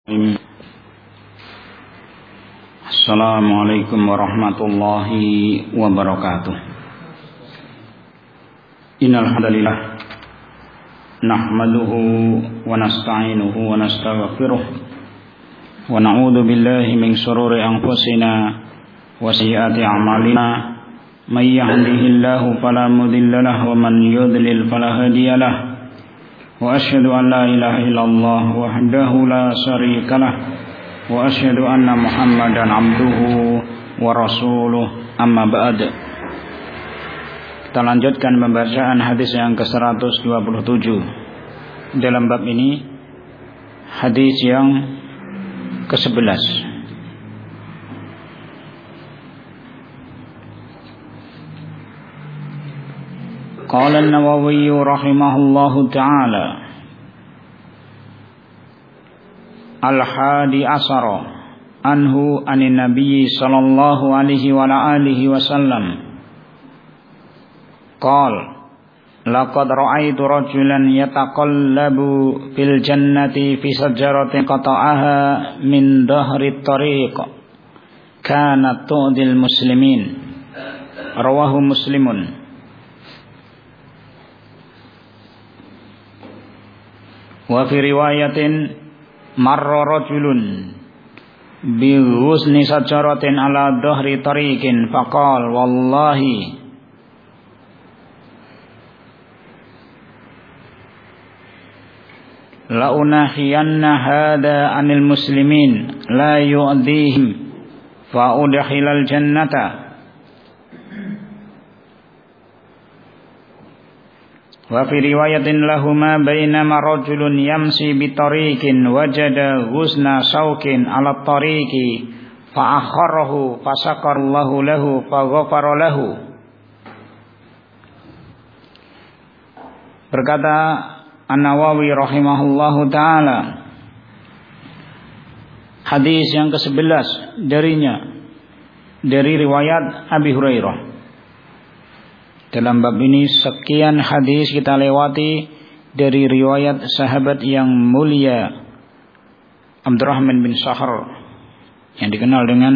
Assalamualaikum warahmatullahi wabarakatuh. Innal hamdalillah nahmaduhu wa nasta'inuhu wa nastaghfiruh wa na'udzu billahi min shururi anfusina wa sayyiati a'malina may yahdihillahu fala mudilla lahu wa man yudlil fala hadiya lahu wa asyhadu an la ilaha illallah wahdahu la syarika lah wa asyhadu anna Muhammadan abduhu wa rasuluh, amma ba'd. Kita lanjutkan pembacaan hadis yang ke-127 dalam bab ini, hadis yang ke-11. Qala an-Nawawi rahimahullahu ta'ala al-hadi asara anhu anin nabiyyi sallallahu alaihi wa alihi wasallam qala laqad ra'aitu rajulan yataqallabu fil jannati fi sajaratin qata'aha min dhahri tariq kanat tu'dil muslimin, rawahu Muslimun. Wa fi riwayatin marra rajulun bi ghusni sajaratin ala dhahri tariqin faqal wallahi la unahiyanna hada anil muslimin la yu'dihim fa udkhilal jannata. Wa fi riwayatin lahuma bainama rajulun yamsi bi tariqin wajada ghusna shaukin ala tariqi fa akharahu fa sakarallahu lahu fa ghafara lahu. Berkata An-Nawawi rahimahullahu taala, hadis yang ke-11 darinya dari riwayat Abi Hurairah. Dalam bab ini sekian hadis kita lewati dari riwayat sahabat yang mulia Abdurrahman bin Sakhar yang dikenal dengan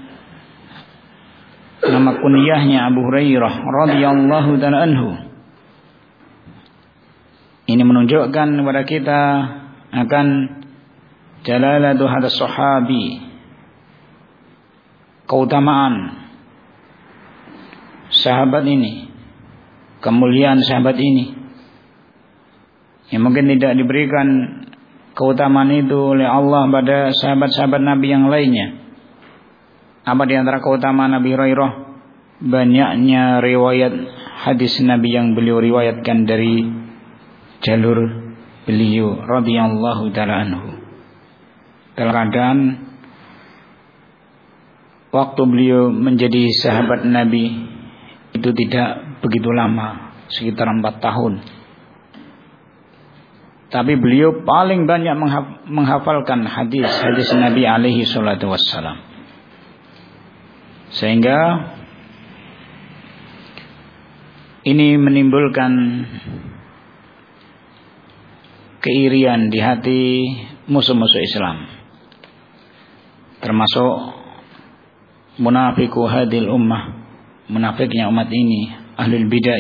nama kunyahnya Abu Hurairah radhiyallahu ta'ala anhu. Ini menunjukkan kepada kita akan jalalatu hadas sahabi, keutamaan sahabat ini, kemuliaan sahabat ini yang mungkin tidak diberikan keutamaan itu oleh Allah pada sahabat-sahabat Nabi yang lainnya. Apa di antara keutamaan Nabi Hurairah? Banyaknya riwayat hadis Nabi yang beliau riwayatkan dari jalur beliau radhiyallahu ta'ala anhu. Dalam keadaan waktu beliau menjadi sahabat Nabi itu tidak begitu lama, sekitar 4 tahun. Tapi beliau paling banyak menghafalkan hadis-hadis Nabi alaihi salatu wassalam. Sehingga ini menimbulkan keirian di hati musuh-musuh Islam, termasuk munafiku hadil ummah, munafiknya umat ini, ahlul bid'ah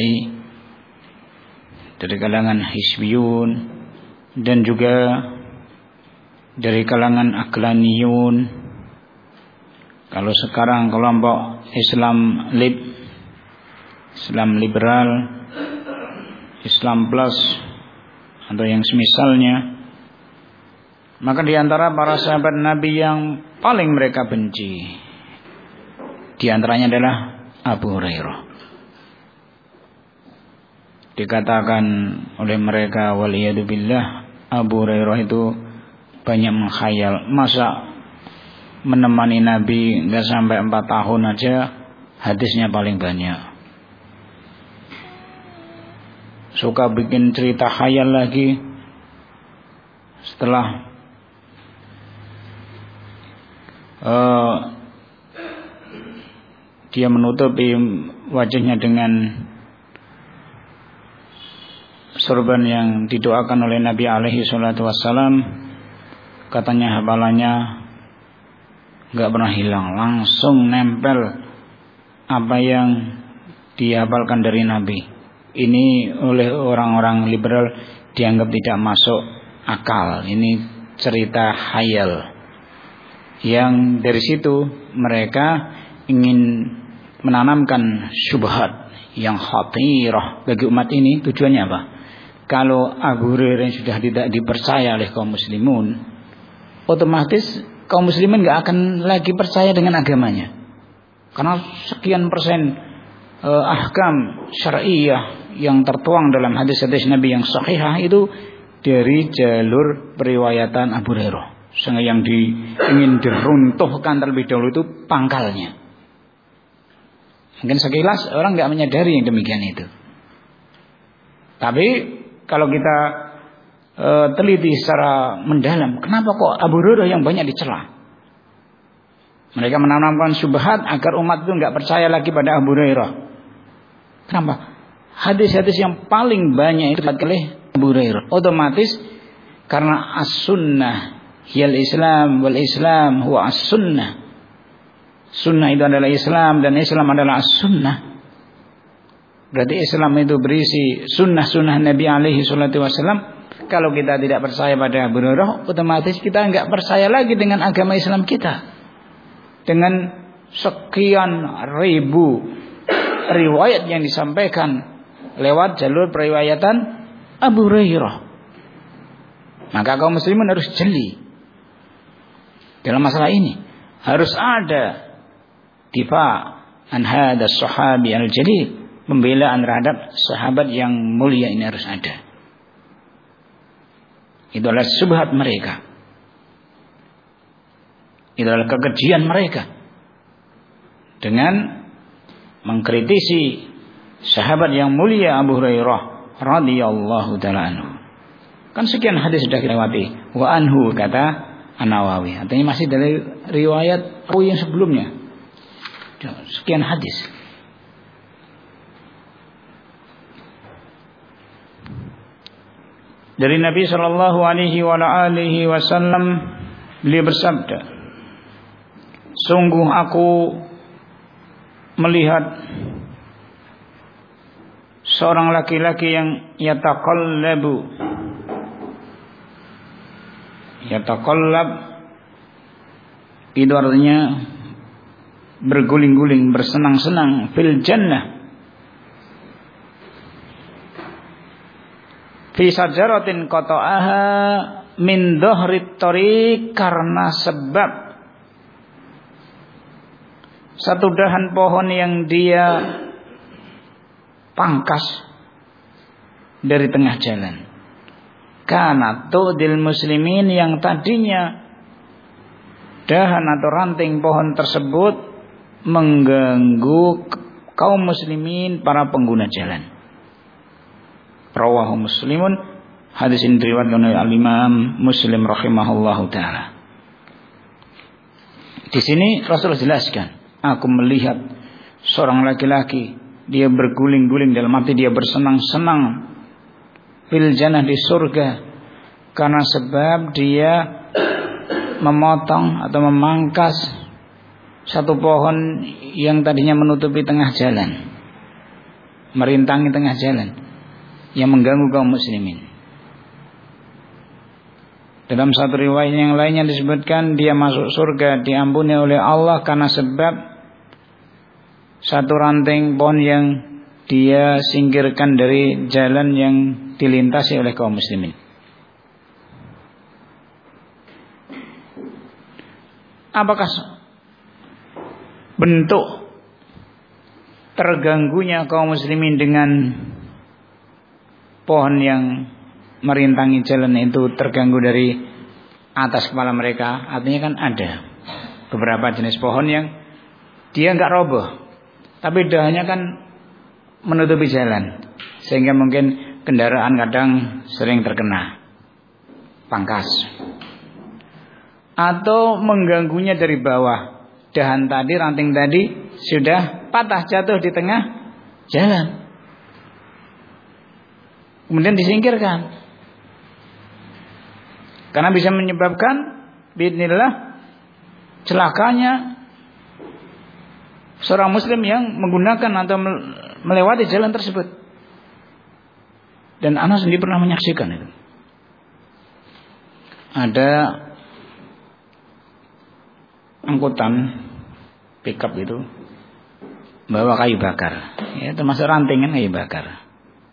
dari kalangan hizbiyun dan juga dari kalangan aqlaniyun. Kalau sekarang kelompok Islam liberal, Islam plus atau yang semisalnya, maka di antara para sahabat Nabi yang paling mereka benci di antaranya adalah Abu Hurairah. Dikatakan oleh mereka, waliyadzubillah, Abu Hurairah itu banyak menghayal. Masa menemani Nabi enggak sampai 4 tahun aja hadisnya paling banyak. Suka bikin cerita khayal lagi. Setelah dia menutupi wajahnya dengan sorban yang didoakan oleh Nabi alaihi salatu wassalam, katanya hafalannya nggak pernah hilang, langsung nempel apa yang dihafalkan dari Nabi. Ini oleh orang-orang liberal dianggap tidak masuk akal. Ini cerita khayal. Yang dari situ mereka ingin menanamkan syubhat yang khatirah bagi umat ini. Tujuannya apa? Kalau Abu Hurairah sudah tidak dipercaya oleh kaum muslimun, otomatis kaum muslimin gak akan lagi percaya dengan agamanya. Karena sekian persen ahkam syar'iyah yang tertuang dalam hadis-hadis Nabi yang sahihah itu dari jalur periwayatan Abu Hurairah. Sehingga yang ingin diruntuhkan terlebih dahulu itu pangkalnya. Mungkin sekilas orang gak menyadari yang demikian itu. Tapi kalau kita teliti secara mendalam, kenapa kok Abu Hurairah yang banyak dicela? Mereka menanamkan syubhat agar umat itu nggak percaya lagi pada Abu Hurairah. Kenapa? Hadis-hadis yang paling banyak itu oleh Abu Hurairah. Otomatis karena as-sunnah hiyal Islam wal Islam huwa as-sunnah. Sunnah itu adalah Islam dan Islam adalah as-sunnah. Berarti Islam itu berisi sunnah-sunnah Nabi alaihi salatu wasallam. Kalau kita tidak percaya pada Abu Hurairah, otomatis kita nggak percaya lagi dengan agama Islam kita. Dengan sekian ribu riwayat yang disampaikan lewat jalur periwayatan Abu Hurairah, maka kaum muslimin harus jeli dalam masalah ini. Harus ada difa an hadas sahabi al-jalil, pembelaan terhadap sahabat yang mulia ini harus ada. Itu adalah syubhat mereka. Itu adalah kekejian mereka dengan mengkritisi sahabat yang mulia Abu Hurairah radhiyallahu taala anhu. Kan sekian hadis sudah kita lewati. Wa anhu kata An-Nawawi. Artinya masih dari riwayat yang sebelumnya. Sekian hadis. Dari Nabi sallallahu alaihi wasallam beliau bersabda, sungguh aku melihat seorang laki-laki yang yataqallab itu artinya berguling-guling, bersenang-senang fil jannah fi sajaratin qata'aha min dhahrit tariq, karena sebab satu dahan pohon yang dia pangkas dari tengah jalan. Kana tu'dil muslimin, yang tadinya dahan atau ranting pohon tersebut mengganggu kaum muslimin, para pengguna jalan. Rawahu Muslimun. Hadis ini diriwayatkan oleh Al-Imam Muslim rahimahullahu taala. Di sini Rasulullah jelaskan, aku melihat seorang laki-laki, dia berguling-guling, dalam arti dia bersenang-senang fil jannah, di surga, karena sebab dia memotong atau memangkas satu pohon yang tadinya menutupi tengah jalan, merintangi tengah jalan, yang mengganggu kaum muslimin. Dalam satu riwayat yang lainnya disebutkan dia masuk surga, diampuni oleh Allah karena sebab satu ranting pohon yang dia singkirkan dari jalan yang dilintasi oleh kaum muslimin. Apakah bentuk terganggunya kaum muslimin dengan pohon yang merintangi jalan itu terganggu dari atas kepala mereka? Artinya kan ada beberapa jenis pohon yang dia enggak roboh, tapi dahannya kan menutupi jalan, sehingga mungkin kendaraan kadang sering terkena pangkas. Atau mengganggunya dari bawah, dahan tadi, ranting tadi sudah patah jatuh di tengah jalan, kemudian disingkirkan, karena bisa menyebabkan Bismillah, celakanya seorang muslim yang menggunakan atau melewati jalan tersebut. Dan Anas sendiri pernah menyaksikan itu. Ada angkutan pickup itu bawa kayu bakar, ya, termasuk rantingan kayu bakar.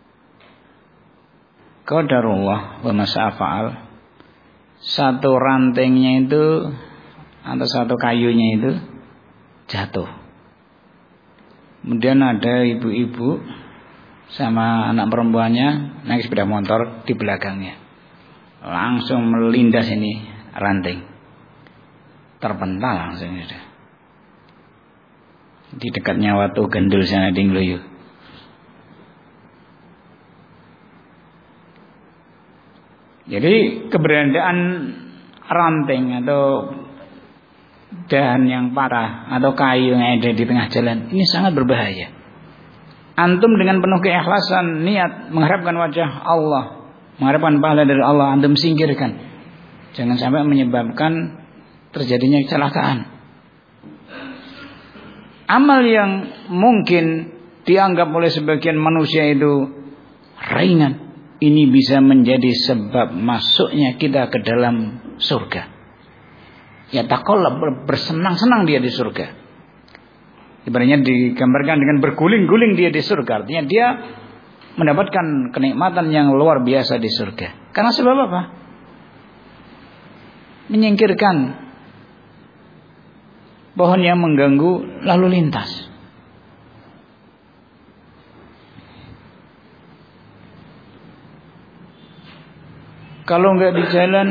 Qadarullah wa masa'afa'al, satu rantingnya itu atau satu kayunya itu jatuh. Kemudian ada ibu-ibu sama anak perempuannya naik sepeda motor di belakangnya, langsung melindas ini ranting, terpental langsung sudah di dekatnya Watu Gendul sana di Ngluyu. Jadi keberadaan ranting atau dahan yang patah atau kayu yang ada di tengah jalan ini sangat berbahaya. Antum dengan penuh keikhlasan niat mengharapkan wajah Allah, mengharapkan pahala dari Allah, antum singkirkan. Jangan sampai menyebabkan terjadinya kecelakaan. Amal yang mungkin dianggap oleh sebagian manusia itu ringan, ini bisa menjadi sebab masuknya kita ke dalam surga. Ya taqallab, bersenang-senang dia di surga. Ibaratnya digambarkan dengan berguling-guling dia di surga. Artinya dia mendapatkan kenikmatan yang luar biasa di surga. Karena sebab apa? Menyingkirkan pohon yang mengganggu lalu lintas. Kalau enggak di jalan,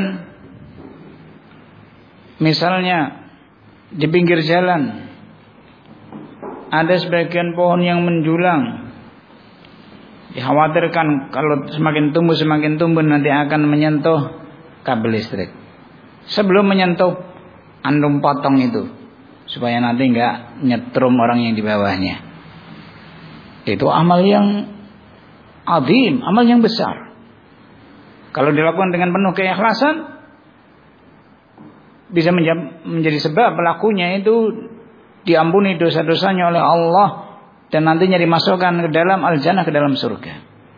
misalnya di pinggir jalan ada sebagian pohon yang menjulang, dikhawatirkan kalau semakin tumbuh nanti akan menyentuh kabel listrik. Sebelum menyentuh, antum potong itu supaya nanti enggak nyetrum orang yang di bawahnya. Itu amal yang azim, amal yang besar. Kalau dilakukan dengan penuh keikhlasan, bisa menjadi sebab pelakunya itu diampuni dosa-dosanya oleh Allah dan nantinya dimasukkan ke dalam al-jannah, ke dalam surga.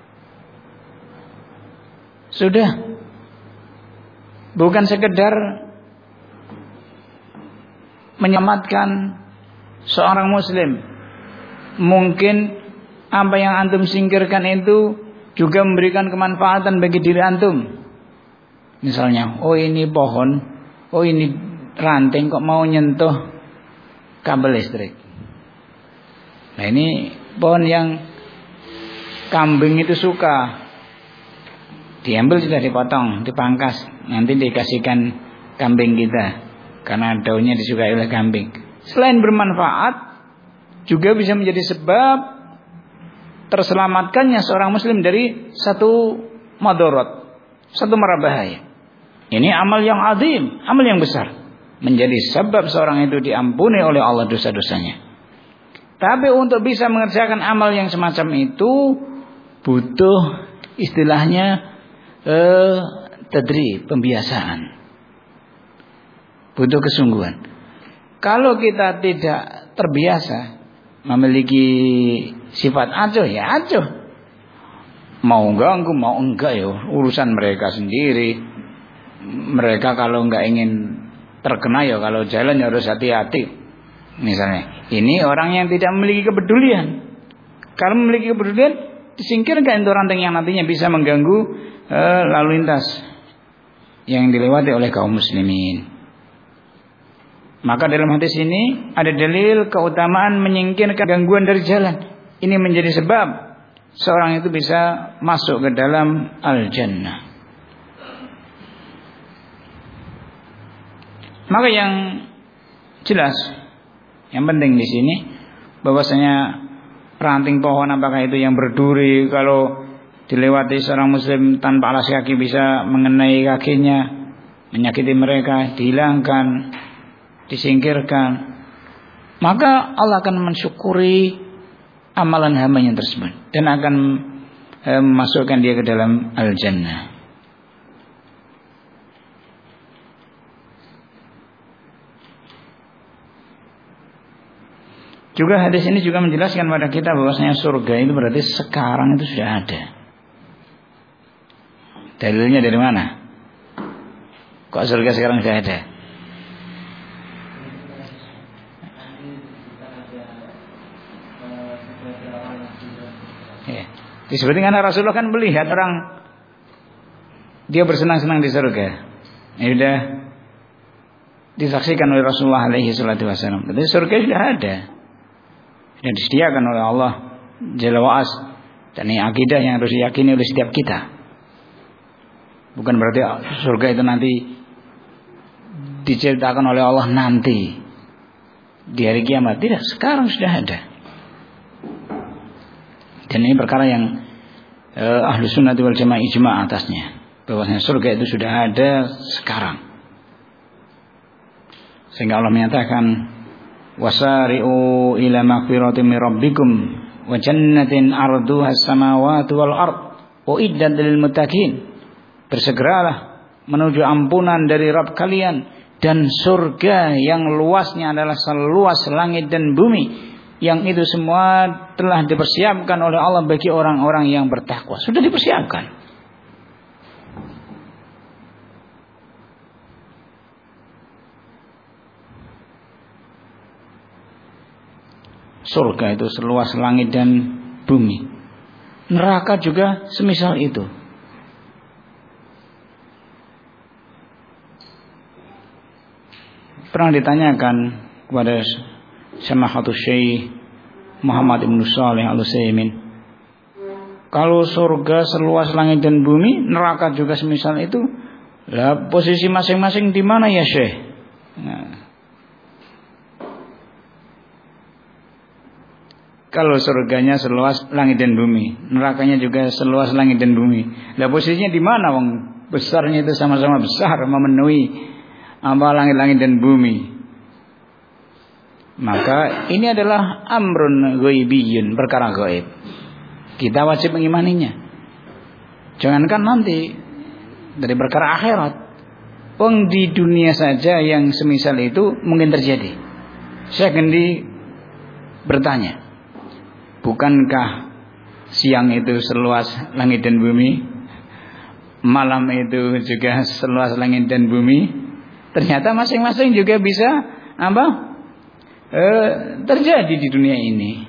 Sudah, bukan sekedar menyelamatkan seorang muslim, mungkin apa yang antum singkirkan itu juga memberikan kemanfaatan bagi diri antum. Misalnya, oh ini pohon, oh ini ranting kok mau nyentuh kabel listrik. Nah ini pohon yang kambing itu suka, diambil sudah dipotong, dipangkas, nanti dikasihkan kambing kita karena daunnya disukai oleh kambing. Selain bermanfaat, juga bisa menjadi sebab terselamatkannya seorang muslim dari satu madarat, satu mara bahaya. Ini amal yang azim, amal yang besar, menjadi sebab seorang itu diampuni oleh Allah dosa-dosanya. Tapi untuk bisa mengerjakan amal yang semacam itu butuh istilahnya tadrib, pembiasaan, butuh kesungguhan. Kalau kita tidak terbiasa memiliki sifat acuh, ya acuh, mau ganggu mau enggak ya urusan mereka sendiri. Mereka kalau enggak ingin terkena ya kalau jalan ya harus hati-hati. Misalnya, ini orang yang tidak memiliki kepedulian. Kalau memiliki kepedulian, disingkirkan itu ranting yang nantinya bisa mengganggu lalu lintas yang dilewati oleh kaum muslimin. Maka dalam hadis ini ada dalil keutamaan menyingkirkan gangguan dari jalan. Ini menjadi sebab seorang itu bisa masuk ke dalam al-jannah. Maka yang jelas, yang penting di sini bahwasanya ranting pohon apakah itu yang berduri, kalau dilewati seorang muslim tanpa alas kaki bisa mengenai kakinya, menyakiti mereka, dihilangkan, disingkirkan. Maka Allah akan mensyukuri amalan hambanya tersebut dan akan memasukkan dia ke dalam al-jannah. Juga hadis ini juga menjelaskan pada kita bahwasanya surga itu berarti sekarang itu sudah ada. Dalilnya dari mana? Kok surga sekarang sudah ada? Ya. Disebutkan karena Rasulullah kan melihat orang dia bersenang-senang di surga. Ya sudah disaksikan oleh Rasulullah alaihi salatu wasallam. Jadi surga sudah ada. Sudah disediakan oleh Allah Jalla wa'as. Dan ini akidah yang harus diyakini oleh setiap kita. Bukan berarti surga itu nanti diceritakan oleh Allah nanti di hari kiamat. Tidak, sekarang sudah ada. Dan ini perkara yang Ahlus Sunnah wal Jamaah ijma' atasnya, bahwasanya surga itu sudah ada sekarang. Sehingga Allah menyatakan wasari'u ila maghfiratin min rabbikum wa jannatin 'arduha as-samawati wal ard uiddat lil muttaqin. Bersegeralah menuju ampunan dari Rabb kalian dan surga yang luasnya adalah seluas langit dan bumi, yang itu semua telah dipersiapkan oleh Allah bagi orang-orang yang bertakwa. Sudah dipersiapkan. Surga itu seluas langit dan bumi. Neraka juga semisal itu. Pernah ditanyakan kepada Samahatul Syekh Muhammad Ibn Shalih Al-Utsaimin, kalau surga seluas langit dan bumi, neraka juga semisal itu, lah posisi masing-masing di mana ya Syekh? Nah, kalau surganya seluas langit dan bumi, nerakanya juga seluas langit dan bumi, lah posisinya di mana? Wong besarnya itu sama-sama besar, memenuhi langit-langit dan bumi. Maka ini adalah amrun ghaibiyun, perkara gaib. Kita wajib mengimaninya. Jangankan nanti dari perkara akhirat, pun di dunia saja yang semisal itu mungkin terjadi. Saya Gendi bertanya, bukankah siang itu seluas langit dan bumi, malam itu juga seluas langit dan bumi? Ternyata masing-masing juga bisa terjadi di dunia ini.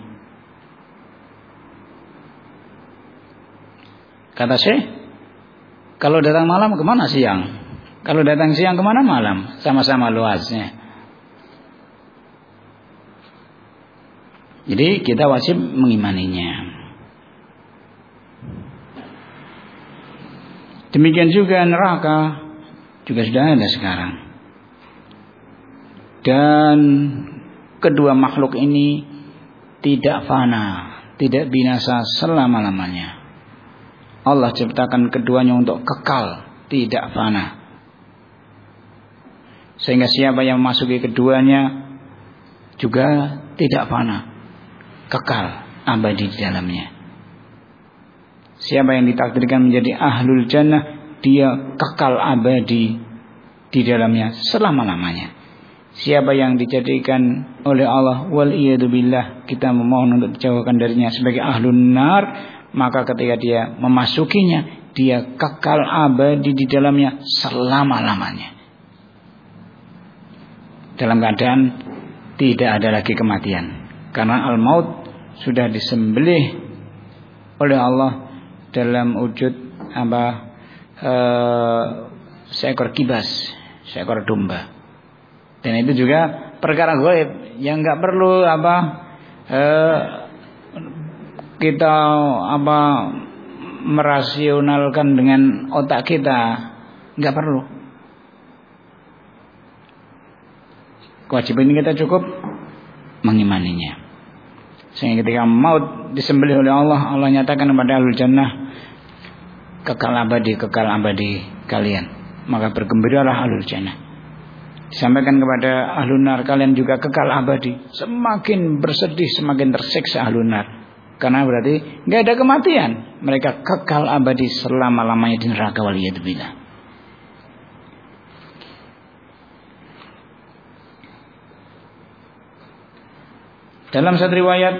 Kata Syekh, kalau datang malam kemana siang? Kalau datang siang kemana malam? Sama-sama luasnya. Jadi kita wajib mengimaninya. Demikian juga neraka juga sudah ada sekarang. Dan kedua makhluk ini tidak fana, tidak binasa selama-lamanya. Allah ciptakan keduanya untuk kekal, tidak fana. Sehingga siapa yang memasuki keduanya juga tidak fana, kekal, abadi di dalamnya. Siapa yang ditakdirkan menjadi ahlul jannah, dia kekal abadi di dalamnya selama-lamanya. Siapa yang dijadikan oleh Allah waliyadzubillah, kita memohon untuk dijauhkan darinya, sebagai ahlun nar, maka ketika dia memasukinya, dia kekal abadi di dalamnya selama-lamanya. Dalam keadaan tidak ada lagi kematian, karena al-maut sudah disembelih oleh Allah dalam wujud seekor kibas, seekor domba. Dan itu juga perkara gaib yang nggak perlu kita merasionalkan dengan otak kita, nggak perlu. Kewajiban ini kita cukup mengimaninya. Sehingga ketika maut disembelih oleh Allah, Allah nyatakan kepada ahlul jannah, kekal abadi kalian. Maka bergembiralah ahlul jannah. Disampaikan kepada ahlun nar, kalian juga kekal abadi. Semakin bersedih, semakin tersiksa ahlun nar, karena berarti nggak ada kematian. Mereka kekal abadi selama-lamanya di neraka, waliyadzubillah. Dalam satu riwayat,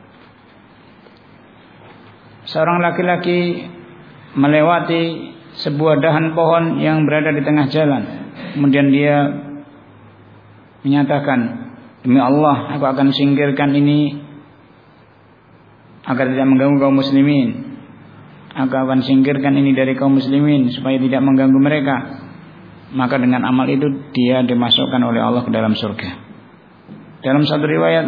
seorang laki-laki melewati sebuah dahan pohon yang berada di tengah jalan. Kemudian dia menyatakan, demi Allah, aku akan singkirkan ini agar tidak mengganggu kaum muslimin. Aku akan singkirkan ini dari kaum muslimin supaya tidak mengganggu mereka. Maka dengan amal itu dia dimasukkan oleh Allah ke dalam surga. Dalam satu riwayat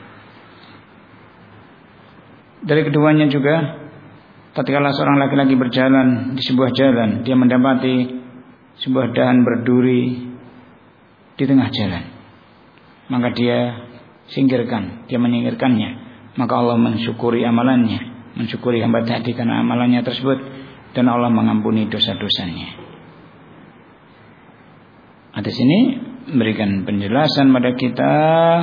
dari keduanya juga, tatkala seorang laki-laki berjalan di sebuah jalan, dia mendapati sebuah dahan berduri di tengah jalan. Maka dia singkirkan, dia menyingkirkannya. Maka Allah mensyukuri amalannya, mensyukuri hamba tadi karena amalannya tersebut, dan Allah mengampuni dosa-dosanya. Hadis ini memberikan penjelasan pada kita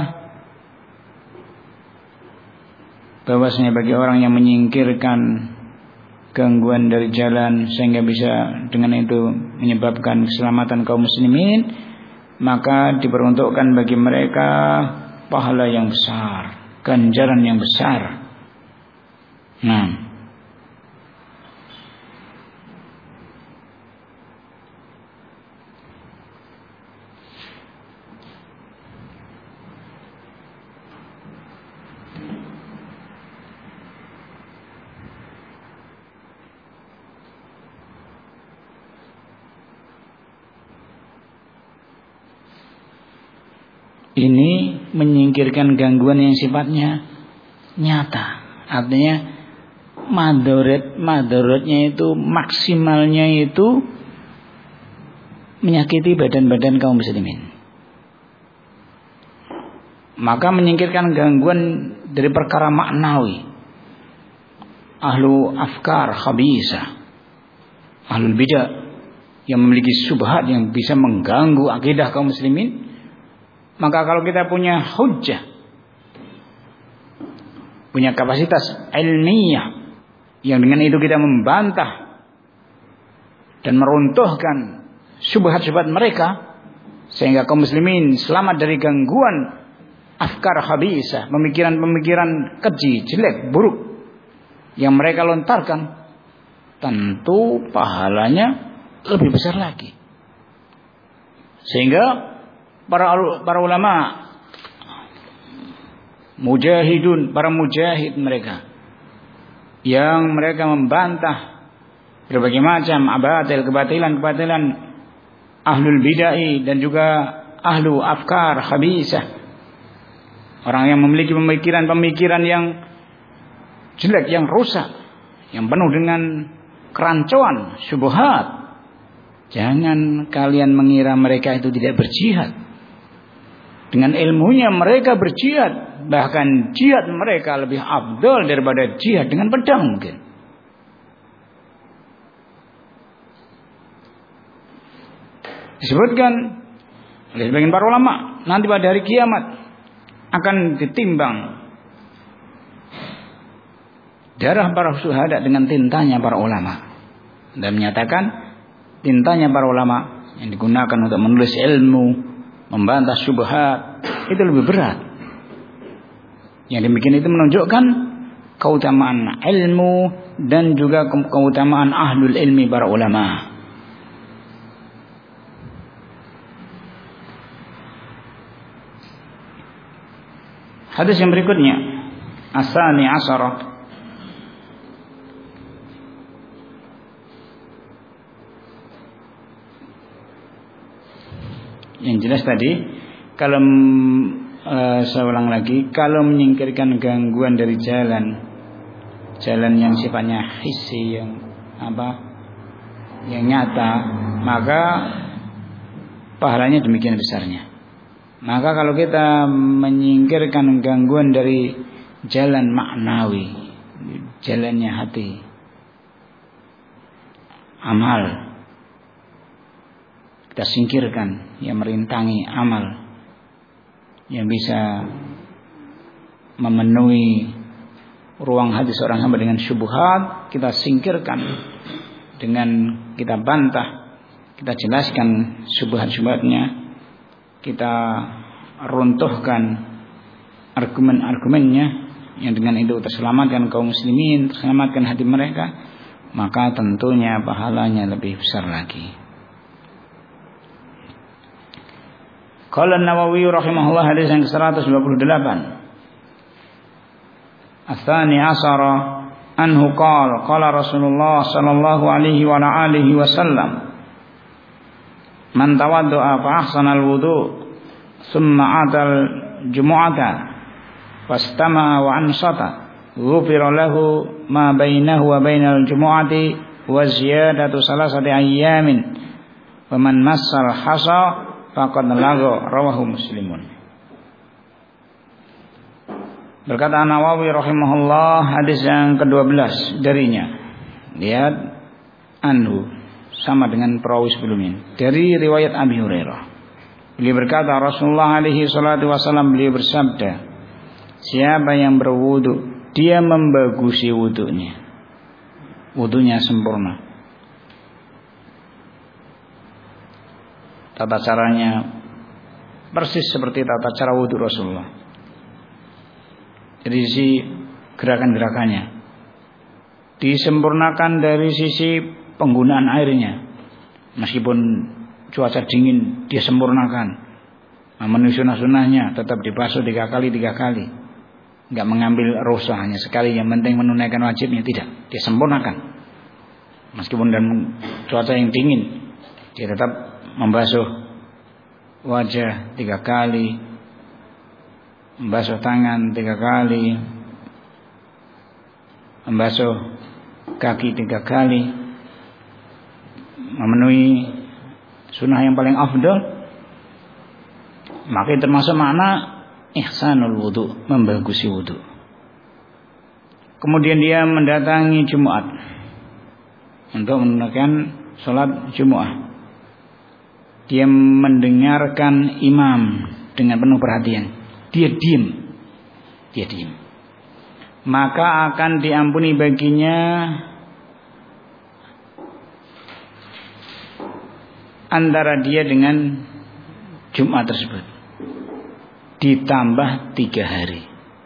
bahwasanya bagi orang yang menyingkirkan gangguan dari jalan sehingga bisa dengan itu menyebabkan keselamatan kaum muslimin, maka diperuntukkan bagi mereka pahala yang besar, ganjaran yang besar. Nah, ini menyingkirkan gangguan yang sifatnya nyata. Artinya madaratnya itu maksimalnya itu menyakiti badan-badan kaum muslimin. Maka menyingkirkan gangguan dari perkara maknawi, ahlu afkar khabisah, ahlul bidah yang memiliki subhat yang bisa mengganggu akidah kaum muslimin. Maka kalau kita punya hujjah, punya kapasitas ilmiah yang dengan itu kita membantah dan meruntuhkan syubhat-syubhat mereka, sehingga kaum muslimin selamat dari gangguan afkar khabisah, pemikiran-pemikiran keji, jelek, buruk yang mereka lontarkan, tentu pahalanya lebih besar lagi. Sehingga para ulama mujahidun, para mujahid mereka yang mereka membantah berbagai macam kebatilan ahlul bid'ah dan juga ahlu afkar khabisah, orang yang memiliki pemikiran yang jelek, yang rusak, yang penuh dengan kerancuan, syubhat. Jangan kalian mengira mereka itu tidak berjihad. Dengan ilmunya mereka berjihad, bahkan jihad mereka lebih afdal daripada jihad dengan pedang mungkin. Disebutkan oleh sebagian para ulama, nanti pada hari kiamat akan ditimbang darah para syuhada dengan tintanya para ulama, dan menyatakan tintanya para ulama yang digunakan untuk menulis ilmu, membantah syubhat, itu lebih berat. Yang demikian itu menunjukkan keutamaan ilmu dan juga keutamaan ahlul ilmi para ulama. Hadis yang berikutnya, As-Sani Asyara, yang jelas tadi, kalau saya ulang lagi, kalau menyingkirkan gangguan dari jalan yang sifatnya hissi, yang nyata, maka pahalanya demikian besarnya. Maka kalau kita menyingkirkan gangguan dari jalan maknawi, jalannya hati, amal, kita singkirkan yang merintangi amal, yang bisa memenuhi ruang hati seorang hamba dengan syubhat, kita singkirkan dengan kita bantah, kita jelaskan syubhat-syubhatnya, kita runtuhkan argumen-argumennya yang dengan itu terselamatkan kaum muslimin, terselamatkan hati mereka, maka tentunya pahalanya lebih besar lagi. Qala An-Nawawi rahimahullah, hadis yang ke-128. Ats-tsani asyara anhu qala qala Rasulullah sallallahu alaihi wa alihi wasallam, man tawaddaa fa ahsana al-wudu thumma atal jumu'ata fastama'a wa ansata ghufira lahu ma bainahu wa bainal jumu'ati wa ziyadatu salasati ayyamin wa man massal hasa faqad lagha, rawahu Muslimun. Berkata Nawawi rahimahullah, hadis yang ke-12 darinya. Lihat anhu, sama dengan perawi sebelumnya, dari riwayat Abi Hurairah. Beliau berkata, Rasulullah alaihi salatu wasallam, beliau bersabda, siapa yang berwudu, dia membagusi wudunya, wudunya sempurna, tata caranya persis seperti tata cara wudu Rasulullah. Dari sisi gerakan-gerakannya disempurnakan, dari sisi penggunaan airnya, meskipun cuaca dingin dia sempurnakan. Memenuhi sunnah-sunnahnya tetap dibasuh 3 kali, nggak mengambil rukhsah hanya sekali, yang penting menunaikan wajibnya, tidak, dia sempurnakan. Meskipun dalam cuaca yang dingin dia tetap membasuh wajah 3 kali, membasuh tangan 3 kali, membasuh kaki 3 kali, memenuhi sunnah yang paling afdal. Maka itu termasuk makna ihsanul wudu, membagusi wudu. Kemudian dia mendatangi Jumat untuk menunaikan sholat Jumat. Dia mendengarkan imam dengan penuh perhatian. Dia diam. Maka akan diampuni baginya antara dia dengan Jumat tersebut, ditambah 3 hari.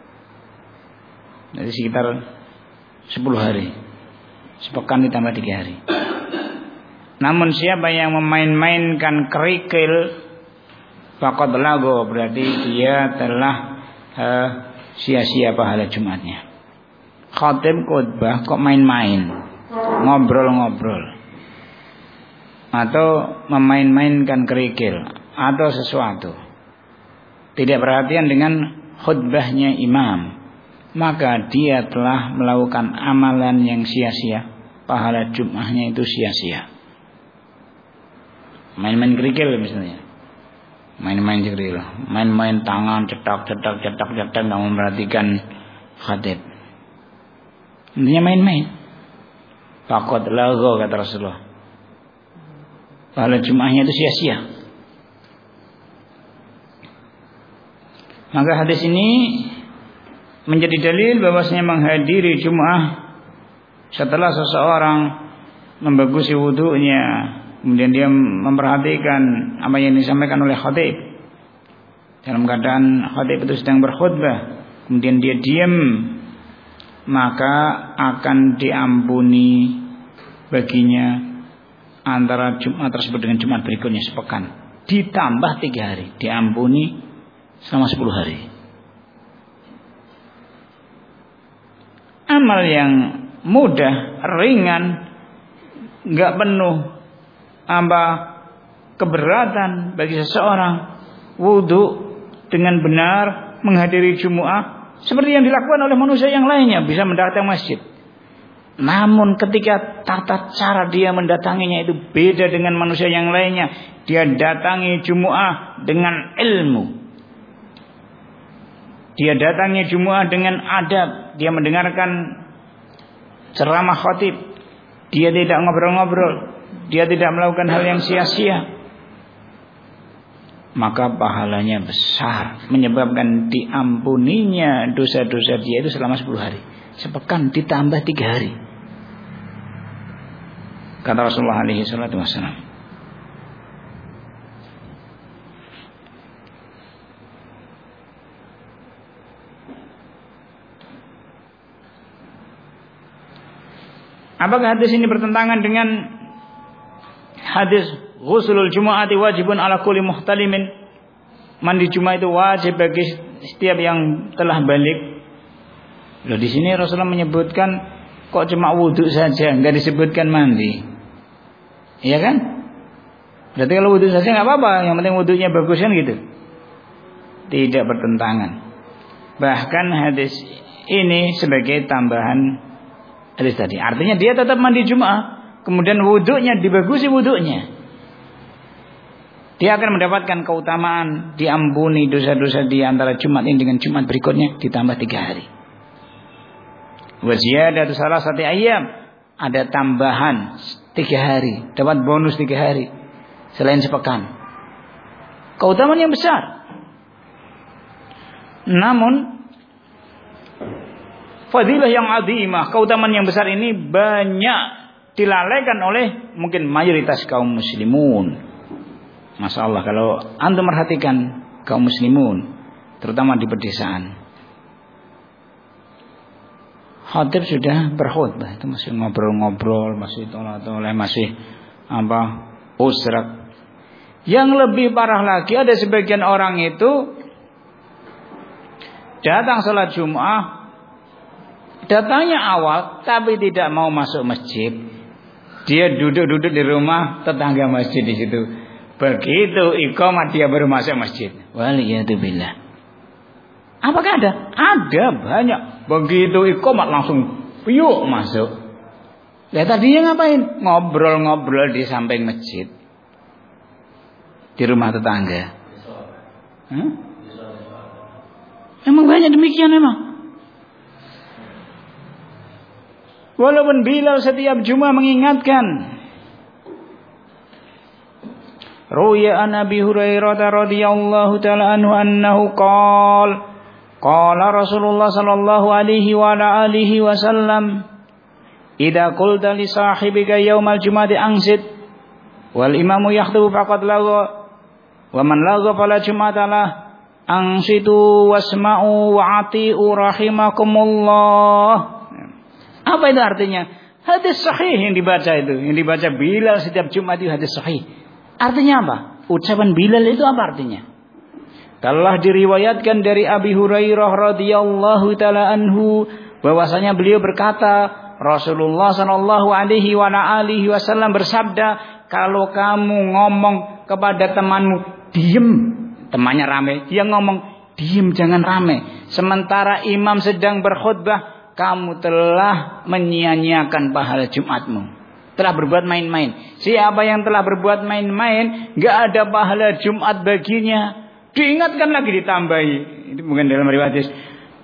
Jadi sekitar 10 hari. Sepekan ditambah 3 hari. Namun siapa yang memain-mainkan kerikil, faqad lagha, berarti dia telah sia-sia pahala Jumatnya. Khatib khutbah kok main-main, ngobrol-ngobrol, atau memain-mainkan kerikil atau sesuatu, tidak perhatian dengan khutbahnya imam, maka dia telah melakukan amalan yang sia-sia, pahala Jumatnya itu sia-sia. Main-main kerikil misalnya, main-main kerikil, main-main tangan cetak, nggak memperhatikan khatib, intinya main-main. Faqad lagha, kata Rasulullah, pahala Jumatnya itu sia-sia. Maka hadis ini menjadi dalil bahwasanya menghadiri Jumat setelah seseorang membagusi wudunya, kemudian dia memperhatikan apa yang disampaikan oleh khatib, dalam keadaan khatib itu sedang berkhutbah, kemudian dia diam, maka akan diampuni baginya antara Jumat tersebut dengan Jumat berikutnya sepekan, ditambah 3 hari, diampuni selama 10 hari. Amal yang mudah, ringan, gak penuh keberatan bagi seseorang wudu dengan benar, menghadiri Jumat seperti yang dilakukan oleh manusia yang lainnya, bisa mendatangi masjid. Namun ketika tata cara dia mendatanginya itu beda dengan manusia yang lainnya. Dia datangi Jumat dengan ilmu, dia datangi Jumat dengan adab, dia mendengarkan ceramah khatib, dia tidak ngobrol-ngobrol, dia tidak melakukan hal yang sia-sia, maka pahalanya besar, menyebabkan diampuninya dosa-dosa dia itu selama 10 hari. Sepekan ditambah 3 hari, kata Rasulullah alaihi salatu wassalam. Apakah hadis ini bertentangan dengan hadis ghuslul jumu'ati wajibun ala kulli muhtalimin? Mandi Jumat itu wajib bagi setiap yang telah balik. Loh, di sini Rasulullah menyebutkan kok cuma wudhu saja, enggak disebutkan mandi. Iya kan? Berarti kalau wudhu saja enggak apa-apa, yang penting wudhunya bagus kan gitu. Tidak bertentangan. Bahkan hadis ini sebagai tambahan hadis tadi. Artinya dia tetap mandi Jumat, kemudian wudhunya dibagusi wudhunya. Dia akan mendapatkan keutamaan diampuni dosa-dosa di antara Jumat ini dengan Jumat berikutnya ditambah 3 hari. Wa ziyadatu salasati ayyam, ada tambahan 3 hari, dapat bonus 3 hari selain sepekan. Keutamaan yang besar. Namun fadilah yang azimah, keutamaan yang besar ini banyak dilalaikan oleh mungkin mayoritas kaum muslimun. Masya Allah, kalau antum perhatikan kaum muslimun, terutama di pedesaan, khatib sudah berkhutbah, itu masih ngobrol-ngobrol, masih tolak-tolak, masih usrak. Yang lebih parah lagi, ada sebagian orang itu datang salat Jumat, datangnya awal, tapi tidak mau masuk masjid. Dia duduk-duduk di rumah tetangga masjid di situ. Begitu iqamah dia baru masuk masjid. Waliyatubillah. Apakah ada? Ada banyak. Begitu iqamah langsung piuk masuk. Lihat tadinya ngapain? Ngobrol-ngobrol di samping masjid, di rumah tetangga. Emang banyak demikian emang. Walaupun Bilal setiap Jumat mengingatkan. Ruya an Abi Hurairah radhiyallahu ta'ala anhu annahu qala Rasulullah sallallahu alaihi wa ala alihi wasallam, idza qulta li sahibika yaumal jum'ati ansit wal imamu yakhthubu faqad lagha wa man lagha fala jum'ata lah ansitu wasma'u wa ati'u rahimakumullah. Apa itu artinya? Hadis sahih yang dibaca itu, yang dibaca Bilal setiap Jumat itu hadis sahih. Artinya apa? Ucapan Bilal itu apa artinya? Telah diriwayatkan dari Abi Hurairah radhiyallahu taala anhu bahwasanya beliau berkata, Rasulullah sallallahu alaihi wa alihi wasallam bersabda, kalau kamu ngomong kepada temanmu diam, temannya rame, dia ngomong diam jangan rame, sementara imam sedang berkhutbah, kamu telah menyia-nyiakan pahala Jumatmu. Telah berbuat main-main. Siapa yang telah berbuat main-main, gak ada pahala Jumat baginya. Diingatkan lagi, ditambahi. Itu bukan dalam riwayat hadis.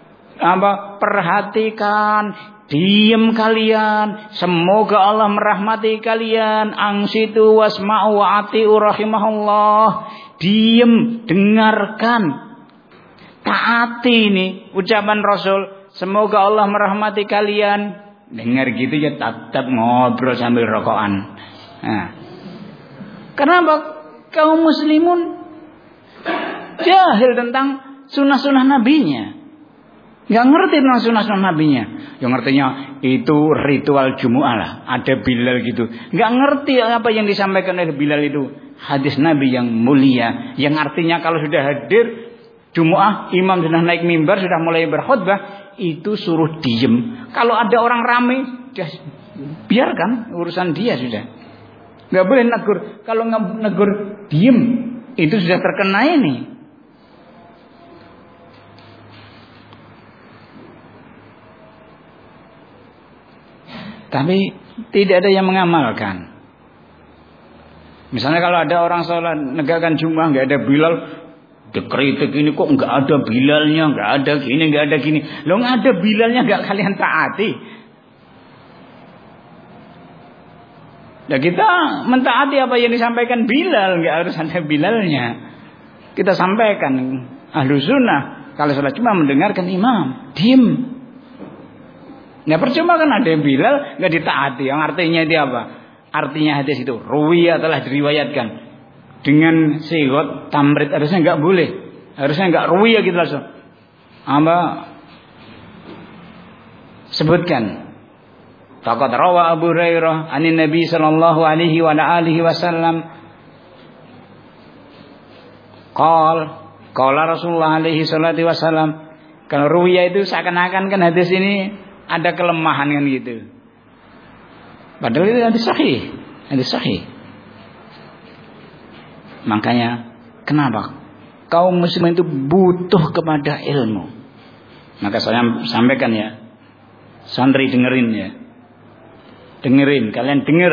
Perhatikan, diam kalian. Semoga Allah merahmati kalian. Angsitu wasma'u wa ati'u rahimahullah. Diam, dengarkan. Taati ini ucapan Rasul. Semoga Allah merahmati kalian. Dengar gitu ya, tetap ngobrol sambil rokokan. Nah, kenapa? Kaum muslimun jahil tentang sunnah-sunnah nabinya, nggak ngerti tentang sunnah-sunnah nabinya. Yang ngertinya itu ritual Jumu'ah lah, ada Bilal gitu. Nggak ngerti apa yang disampaikan oleh Bilal itu hadis Nabi yang mulia, yang artinya kalau sudah hadir Jumu'ah, imam sudah naik mimbar, sudah mulai berkhutbah, itu suruh diem. Kalau ada orang ramai, biarkan urusan dia sudah. Nggak boleh negur. Kalau nggak negur diem, itu sudah terkena ini. Tapi tidak ada yang mengamalkan. Misalnya kalau ada orang sholat negakkan Jumat nggak ada Bilal, dikritik ini kok nggak ada Bilalnya, nggak ada gini, nggak ada gini. Lo nggak ada Bilalnya nggak kalian taati? Nah kita mentaati apa yang disampaikan Bilal, nggak harus ada Bilalnya. Kita sampaikan ahlu sunnah kalau sholat cuma mendengarkan imam, diem. Nah percuma kan ada Bilal nggak ditaati. Yang artinya itu apa? Artinya hadis itu ruwiyah telah diriwayatkan dengan sigot tamrid, harusnya nggak boleh, harusnya nggak ruwiyah gitu langsung. Sebutkan Faqad rawa Abu Hurairah anin Nabi sallallahu alaihi wa alihi wasallam qala Rasulullah alaihi salatu wasallam. Kalau ruwiyah itu seakan-akan kan hadis ini ada kelemahan kan gitu. Padahal itu hadis sahih. Makanya kenapa kaum muslimin itu butuh kepada ilmu? Maka saya sampaikan ya, santri dengerin ya. Dengerin, kalian denger.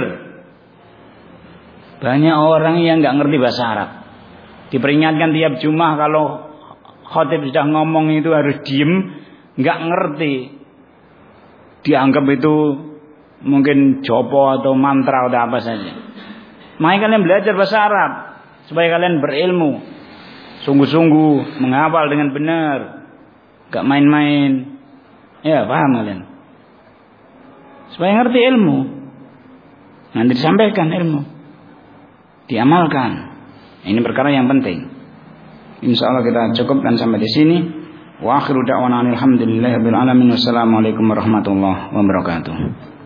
Banyak orang yang nggak ngerti bahasa Arab. Diperingatkan tiap Jumat kalau khatib sudah ngomong itu harus diem, nggak ngerti. Dianggap itu mungkin jopo atau mantra atau apa saja. Makanya kalian belajar bahasa Arab supaya kalian berilmu, sungguh-sungguh menghafal dengan benar, nggak main-main. Ya paham kalian? Supaya ngerti ilmu. Nanti disampaikan ilmu, diamalkan. Ini perkara yang penting. Insyaallah kita cukupkan sampai di sini. Wa akhiru da'wana alhamdulillahirabbil alamin. Wassalamualaikum warahmatullahi wabarakatuh.